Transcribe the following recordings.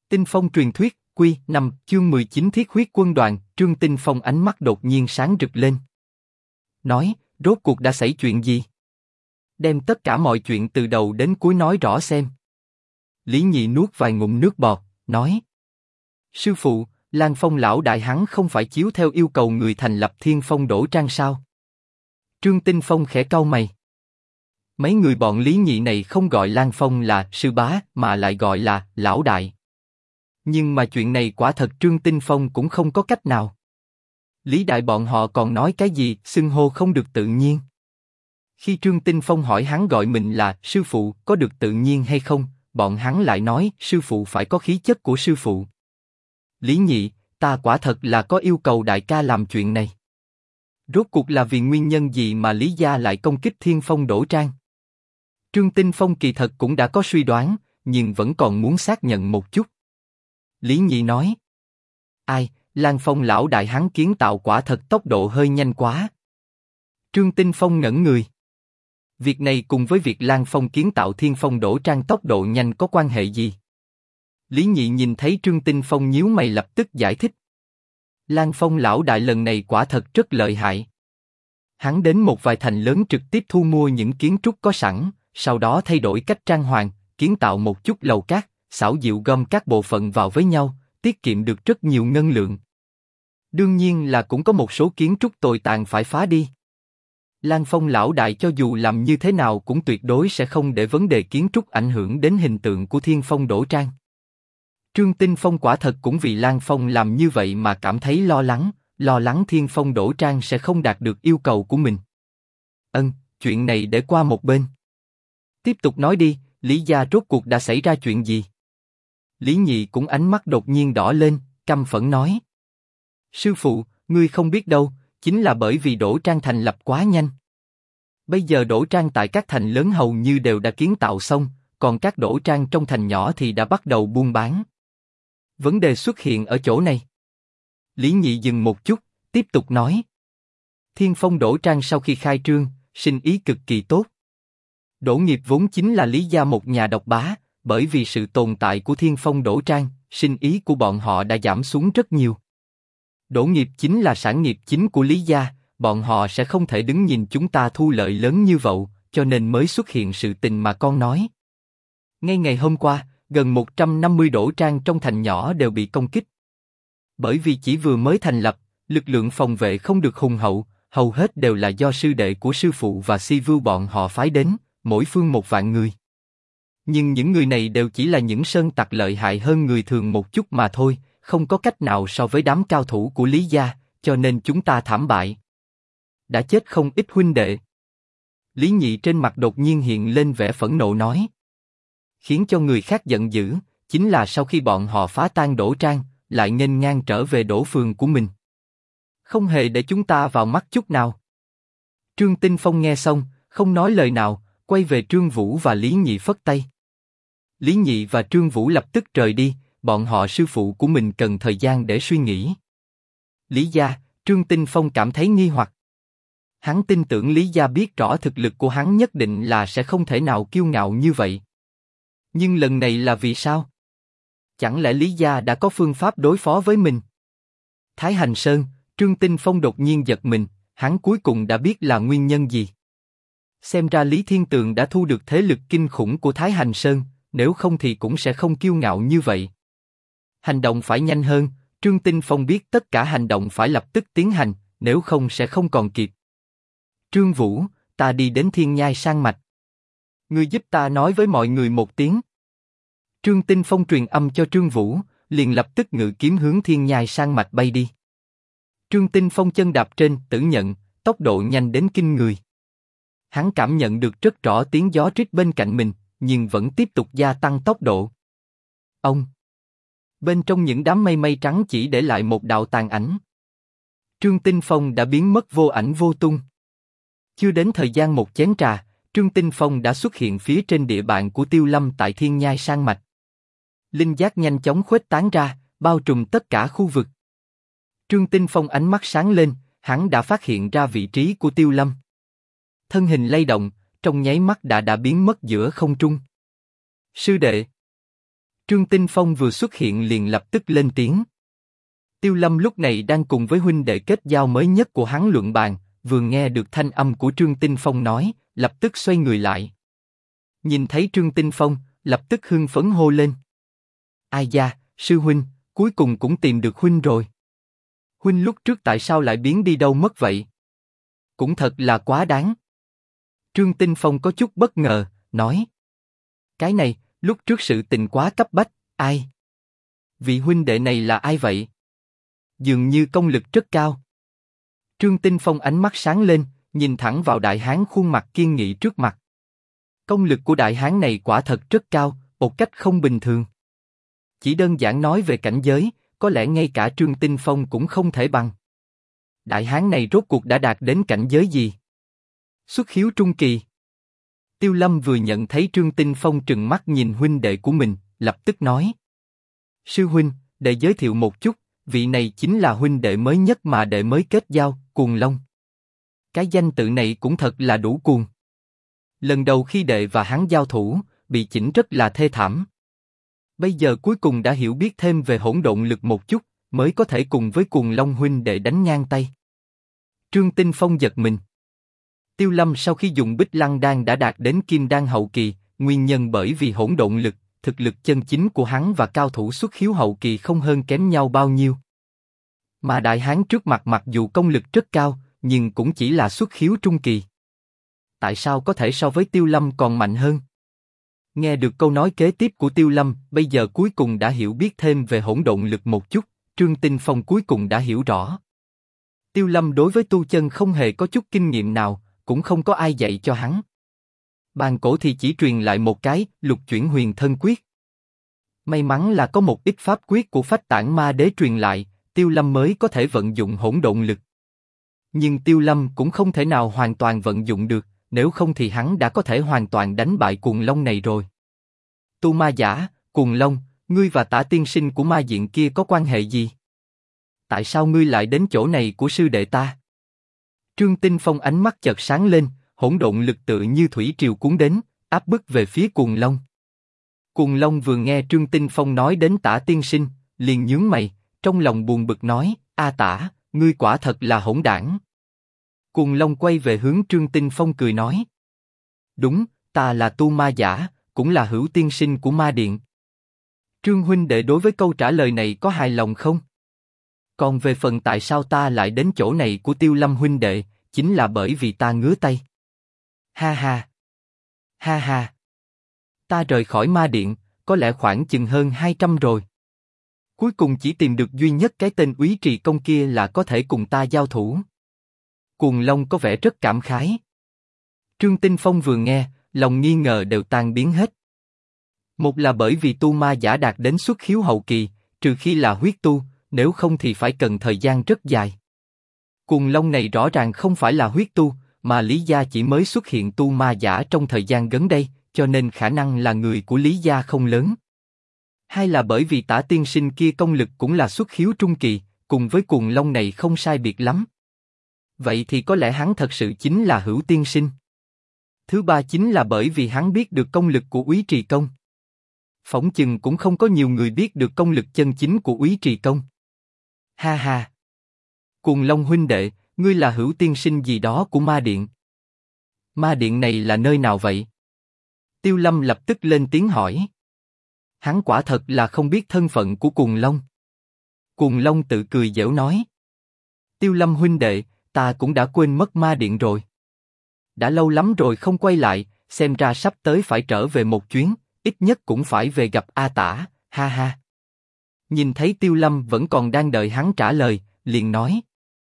Tinh Phong truyền thuyết, Quy 5, chương 19 Thiết huyết quân đoàn. Trương Tinh Phong ánh mắt đột nhiên sáng rực lên. Nói, rốt cuộc đã xảy chuyện gì? Đem tất cả mọi chuyện từ đầu đến cuối nói rõ xem. Lý Nhị nuốt vài ngụm nước bọt, nói. Sư phụ, Lan Phong lão đại hắn không phải chiếu theo yêu cầu người thành lập Thiên Phong Đỗ Trang sao? Trương Tinh Phong khẽ cau mày. Mấy người bọn Lý Nhị này không gọi Lan Phong là sư bá, mà lại gọi là lão đại. Nhưng mà chuyện này quả thật Trương Tinh Phong cũng không có cách nào. Lý đại bọn họ còn nói cái gì, xưng hô không được tự nhiên. Khi Trương Tinh Phong hỏi hắn gọi mình là sư phụ có được tự nhiên hay không, bọn hắn lại nói sư phụ phải có khí chất của sư phụ. Lý Nhị, ta quả thật là có yêu cầu đại ca làm chuyện này. Rốt cuộc là vì nguyên nhân gì mà Lý gia lại công kích Thiên Phong Đỗ Trang? Trương Tinh Phong kỳ thật cũng đã có suy đoán, nhưng vẫn còn muốn xác nhận một chút. Lý Nhị nói. Ai, Lan Phong lão đại hắn kiến tạo quả thật tốc độ hơi nhanh quá. Trương Tinh Phong ngẩn người. Việc này cùng với việc Lan Phong kiến tạo Thiên Phong Đỗ Trang tốc độ nhanh có quan hệ gì? Lý Nhị nhìn thấy Trương Tinh Phong nhíu mày lập tức giải thích. Lan Phong lão đại lần này quả thật rất lợi hại. Hắn đến một vài thành lớn trực tiếp thu mua những kiến trúc có sẵn, sau đó thay đổi cách trang hoàng, kiến tạo một chút lầu cát, xảo diệu gom các bộ phận vào với nhau, tiết kiệm được rất nhiều ngân lượng. Đương nhiên là cũng có một số kiến trúc tồi tàn phải phá đi. Lan Phong lão đại cho dù làm như thế nào cũng tuyệt đối sẽ không để vấn đề kiến trúc ảnh hưởng đến hình tượng của Thiên Phong Đỗ Trang. Trương Tinh Phong quả thật cũng vì Lan Phong làm như vậy mà cảm thấy lo lắng Thiên Phong Đỗ Trang sẽ không đạt được yêu cầu của mình. Chuyện này để qua một bên. Tiếp tục nói đi, Lý gia rốt cuộc đã xảy ra chuyện gì? Lý Nhị cũng ánh mắt đột nhiên đỏ lên, căm phẫn nói. Sư phụ, ngươi không biết đâu, chính là bởi vì Đỗ Trang thành lập quá nhanh. Bây giờ Đỗ Trang tại các thành lớn hầu như đều đã kiến tạo xong, còn các Đỗ Trang trong thành nhỏ thì đã bắt đầu buôn bán. Vấn đề xuất hiện ở chỗ này. Lý Nhị dừng một chút, tiếp tục nói. Thiên Phong Đỗ Trang sau khi khai trương, sinh ý cực kỳ tốt. Đỗ Nghiệp vốn chính là Lý gia một nhà độc bá, bởi vì sự tồn tại của Thiên Phong Đỗ Trang, sinh ý của bọn họ đã giảm xuống rất nhiều. Đỗ Nghiệp chính là sản nghiệp chính của Lý gia, bọn họ sẽ không thể đứng nhìn chúng ta thu lợi lớn như vậy, cho nên mới xuất hiện sự tình mà con nói. Ngay ngày hôm qua, gần 150 Đỗ Trang trong thành nhỏ đều bị công kích. Bởi vì chỉ vừa mới thành lập, lực lượng phòng vệ không được hùng hậu, hầu hết đều là do sư đệ của sư phụ và Si Vưu bọn họ phái đến, mỗi phương 1.000 người. Nhưng những người này đều chỉ là những sơn tặc lợi hại hơn người thường một chút mà thôi, không có cách nào so với đám cao thủ của Lý gia, cho nên chúng ta thảm bại. Đã chết không ít huynh đệ. Lý Nhị trên mặt đột nhiên hiện lên vẻ phẫn nộ nói. Khiến cho người khác giận dữ, chính là sau khi bọn họ phá tan Đỗ Trang, lại nghênh ngang trở về Đỗ phường của mình. Không hề để chúng ta vào mắt chút nào. Trương Tinh Phong nghe xong, không nói lời nào, quay về Trương Vũ và Lý Nhị phất tay. Lý Nhị và Trương Vũ lập tức rời đi, bọn họ sư phụ của mình cần thời gian để suy nghĩ. Lý gia, Trương Tinh Phong cảm thấy nghi hoặc. Hắn tin tưởng Lý gia biết rõ thực lực của hắn nhất định là sẽ không thể nào kiêu ngạo như vậy. Nhưng lần này là vì sao? Chẳng lẽ Lý gia đã có phương pháp đối phó với mình? Thái Hành Sơn, Trương Tinh Phong đột nhiên giật mình, hắn cuối cùng đã biết là nguyên nhân gì. Xem ra Lý Thiên Tường đã thu được thế lực kinh khủng của Thái Hành Sơn, nếu không thì cũng sẽ không kiêu ngạo như vậy. Hành động phải nhanh hơn, Trương Tinh Phong biết tất cả hành động phải lập tức tiến hành, nếu không sẽ không còn kịp. Trương Vũ, ta đi đến Thiên Nhai Sang Mạch. Ngươi giúp ta nói với mọi người một tiếng. Trương Tinh Phong truyền âm cho Trương Vũ, liền lập tức ngự kiếm hướng Thiên Nhai Sang Mạch bay đi. Trương Tinh Phong chân đạp trên Tử Nhận, tốc độ nhanh đến kinh người. Hắn cảm nhận được rất rõ tiếng gió rít bên cạnh mình, nhưng vẫn tiếp tục gia tăng tốc độ. Ông! Bên trong những đám mây trắng chỉ để lại một đạo tàn ảnh. Trương Tinh Phong đã biến mất vô ảnh vô tung. Chưa đến thời gian một chén trà, Trương Tinh Phong đã xuất hiện phía trên địa bàn của Tiêu Lâm tại Thiên Nhai Sang Mạch. Linh giác nhanh chóng khuếch tán ra, bao trùm tất cả khu vực. Trương Tinh Phong ánh mắt sáng lên, hắn đã phát hiện ra vị trí của Tiêu Lâm. Thân hình lay động, trong nháy mắt đã biến mất giữa không trung. Sư đệ! Trương Tinh Phong vừa xuất hiện liền lập tức lên tiếng. Tiêu Lâm lúc này đang cùng với huynh đệ kết giao mới nhất của hắn luận bàn, vừa nghe được thanh âm của Trương Tinh Phong nói, lập tức xoay người lại. Nhìn thấy Trương Tinh Phong, lập tức hưng phấn hô lên. Ai da, sư huynh, cuối cùng cũng tìm được huynh rồi. Huynh lúc trước tại sao lại biến đi đâu mất vậy? Cũng thật là quá đáng. Trương Tinh Phong có chút bất ngờ, nói. Cái này, lúc trước sự tình quá cấp bách, ai? Vị huynh đệ này là ai vậy? Dường như công lực rất cao. Trương Tinh Phong ánh mắt sáng lên, nhìn thẳng vào đại hán khuôn mặt kiên nghị trước mặt. Công lực của đại hán này quả thật rất cao, một cách không bình thường. Chỉ đơn giản nói về cảnh giới, có lẽ ngay cả Trương Tinh Phong cũng không thể bằng. Đại hán này rốt cuộc đã đạt đến cảnh giới gì? Xuất khiếu trung kỳ. Tiêu Lâm vừa nhận thấy Trương Tinh Phong trừng mắt nhìn huynh đệ của mình, lập tức nói. Sư huynh, để giới thiệu một chút, vị này chính là huynh đệ mới nhất mà đệ mới kết giao, Cuồng Long. Cái danh tự này cũng thật là đủ cuồng. Lần đầu khi đệ và hắn giao thủ, bị chỉnh rất là thê thảm. Bây giờ cuối cùng đã hiểu biết thêm về hỗn độn lực một chút, mới có thể cùng với Cuồng Long huynh đệ đánh ngang tay. Trương Tinh Phong giật mình. Tiêu Lâm sau khi dùng Bích Lăng Đan đã đạt đến Kim Đan hậu kỳ, nguyên nhân bởi vì hỗn độn lực, thực lực chân chính của hắn và cao thủ xuất khiếu hậu kỳ không hơn kém nhau bao nhiêu. Mà đại hán trước mặt mặc dù công lực rất cao, nhưng cũng chỉ là xuất khiếu trung kỳ. Tại sao có thể so với Tiêu Lâm còn mạnh hơn? Nghe được câu nói kế tiếp của Tiêu Lâm, bây giờ cuối cùng đã hiểu biết thêm về hỗn độn lực một chút, Trương Tinh Phong cuối cùng đã hiểu rõ. Tiêu Lâm đối với tu chân không hề có chút kinh nghiệm nào, cũng không có ai dạy cho hắn. Bàn cổ thì chỉ truyền lại một cái Lục Chuyển Huyền Thân Quyết. May mắn là có một ít pháp quyết của Phách Tản Ma Đế truyền lại, Tiêu Lâm mới có thể vận dụng hỗn độn lực. Nhưng Tiêu Lâm cũng không thể nào hoàn toàn vận dụng được, nếu không thì hắn đã có thể hoàn toàn đánh bại Cuồng Long này rồi. Tu Ma Giả, Cuồng Long, ngươi và Tả tiên sinh của ma diện kia có quan hệ gì? Tại sao ngươi lại đến chỗ này của sư đệ ta? Trương Tinh Phong ánh mắt chợt sáng lên, hỗn độn lực tự như thủy triều cuốn đến, áp bức về phía Cuồng Long. Cuồng Long vừa nghe Trương Tinh Phong nói đến Tả tiên sinh, liền nhướng mày, trong lòng buồn bực nói: A Tả, ngươi quả thật là hỗn đảng. Cuồng Long quay về hướng Trương Tinh Phong cười nói: Đúng, ta là Tu Ma Giả, cũng là Hữu tiên sinh của Ma Điện. Trương huynh đệ đối với câu trả lời này có hài lòng không? Còn về phần tại sao ta lại đến chỗ này của Tiêu Lâm huynh đệ, chính là bởi vì ta ngứa tay. Ha ha. Ha ha. Ta rời khỏi Ma Điện, có lẽ khoảng chừng hơn 200 rồi. Cuối cùng chỉ tìm được duy nhất cái tên Úy Trì Công kia là có thể cùng ta giao thủ. Cuồng Long có vẻ rất cảm khái. Trương Tinh Phong vừa nghe, lòng nghi ngờ đều tan biến hết. Một là bởi vì Tu Ma Giả đạt đến xuất khiếu hậu kỳ, trừ khi là huyết tu, nếu không thì phải cần thời gian rất dài. Cuồng Long này rõ ràng không phải là huyết tu, mà Lý Gia chỉ mới xuất hiện Tu Ma Giả trong thời gian gần đây, cho nên khả năng là người của Lý Gia không lớn. Hay là bởi vì Tả tiên sinh kia công lực cũng là xuất khiếu trung kỳ, cùng với Cuồng Long này không sai biệt lắm. Vậy thì có lẽ hắn thật sự chính là Hữu tiên sinh. Thứ ba chính là bởi vì hắn biết được công lực của Úy Trì Công. Phỏng chừng cũng không có nhiều người biết được công lực chân chính của Úy Trì Công. Ha ha. Cuồng Long huynh đệ, ngươi là Hữu tiên sinh gì đó của Ma Điện. Ma Điện này là nơi nào vậy? Tiêu Lâm lập tức lên tiếng hỏi. Hắn quả thật là không biết thân phận của Cuồng Long. Cuồng Long tự cười giễu nói. Tiêu Lâm huynh đệ, ta cũng đã quên mất Ma Điện rồi. Đã lâu lắm rồi không quay lại, xem ra sắp tới phải trở về một chuyến, ít nhất cũng phải về gặp A Tả, ha ha. Nhìn thấy Tiêu Lâm vẫn còn đang đợi hắn trả lời, liền nói.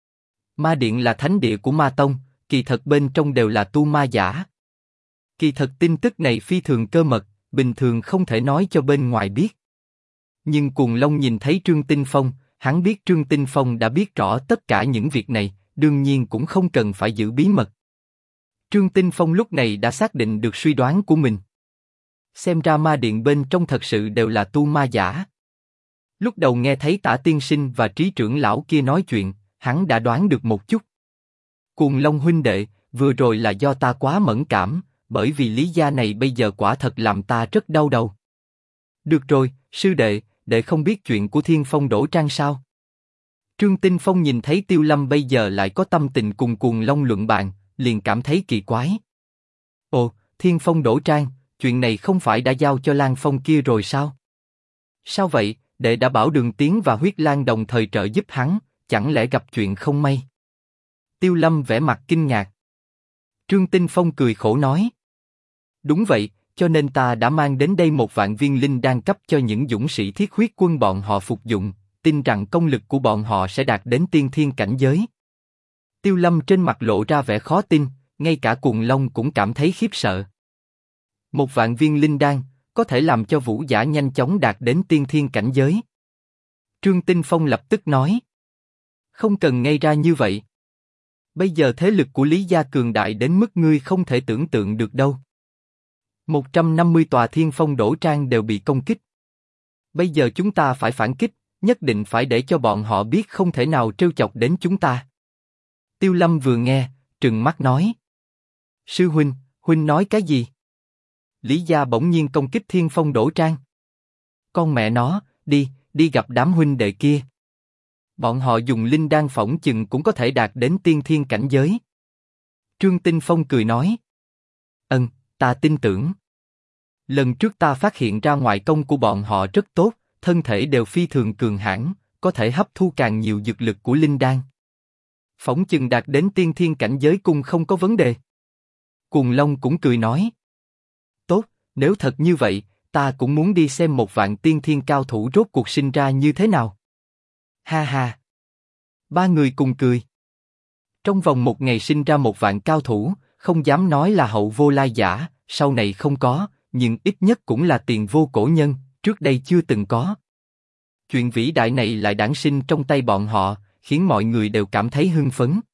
Ma Điện là thánh địa của Ma Tông, kỳ thật bên trong đều là Tu Ma Giả. Kỳ thật tin tức này phi thường cơ mật, bình thường không thể nói cho bên ngoài biết. Nhưng Cuồng Long nhìn thấy Trương Tinh Phong, hắn biết Trương Tinh Phong đã biết rõ tất cả những việc này, đương nhiên cũng không cần phải giữ bí mật. Trương Tinh Phong lúc này đã xác định được suy đoán của mình. Xem ra Ma Điện bên trong thật sự đều là Tu Ma Giả. Lúc đầu nghe thấy Tả tiên sinh và Trí trưởng lão kia nói chuyện, hắn đã đoán được một chút. Cuồng Long huynh đệ, vừa rồi là do ta quá mẫn cảm, bởi vì Lý Gia này bây giờ quả thật làm ta rất đau đầu. Được rồi, sư đệ, đệ không biết chuyện của Thiên Phong Đỗ Trang sao? Trương Tinh Phong nhìn thấy Tiêu Lâm bây giờ lại có tâm tình cùng Cuồng Long luận bàn, liền cảm thấy kỳ quái. Ồ, Thiên Phong Đỗ Trang, chuyện này không phải đã giao cho Lan Phong kia rồi sao? Sao vậy, đệ đã bảo Đường Tiến và Huyết Lang đồng thời trợ giúp hắn, chẳng lẽ gặp chuyện không may? Tiêu Lâm vẻ mặt kinh ngạc. Trương Tinh Phong cười khổ nói. Đúng vậy, cho nên ta đã mang đến đây 1.000 viên linh đan cấp cho những dũng sĩ thiết huyết quân bọn họ phục dụng, tin rằng công lực của bọn họ sẽ đạt đến tiên thiên cảnh giới. Tiêu Lâm trên mặt lộ ra vẻ khó tin, ngay cả Cuồng Long cũng cảm thấy khiếp sợ. 1.000 viên linh đan có thể làm cho vũ giả nhanh chóng đạt đến tiên thiên cảnh giới. Trương Tinh Phong lập tức nói. Không cần ngây ra như vậy. Bây giờ thế lực của Lý gia cường đại đến mức ngươi không thể tưởng tượng được đâu. 150 tòa Thiên Phong Đỗ Trang đều bị công kích. Bây giờ chúng ta phải phản kích, nhất định phải để cho bọn họ biết không thể nào trêu chọc đến chúng ta. Tiêu Lâm vừa nghe, trừng mắt nói. Sư huynh, huynh nói cái gì? Lý gia bỗng nhiên công kích Thiên Phong Đỗ Trang. Con mẹ nó, đi gặp đám huynh đệ kia. Bọn họ dùng linh đan phỏng chừng cũng có thể đạt đến tiên thiên cảnh giới. Trương Tinh Phong cười nói. Ta tin tưởng. Lần trước ta phát hiện ra ngoại công của bọn họ rất tốt, thân thể đều phi thường cường hãn, có thể hấp thu càng nhiều dược lực của linh đan. Phỏng chừng đạt đến tiên thiên cảnh giới cũng không có vấn đề. Cuồng Long cũng cười nói. Tốt, nếu thật như vậy, ta cũng muốn đi xem 1.000 tiên thiên cao thủ rốt cuộc sinh ra như thế nào. Ha ha. Ba người cùng cười. Trong vòng 1 ngày sinh ra 1.000 cao thủ, không dám nói là hậu vô lai giả, sau này không có, nhưng ít nhất cũng là tiền vô cổ nhân, trước đây chưa từng có. Chuyện vĩ đại này lại đản sinh trong tay bọn họ, khiến mọi người đều cảm thấy hưng phấn.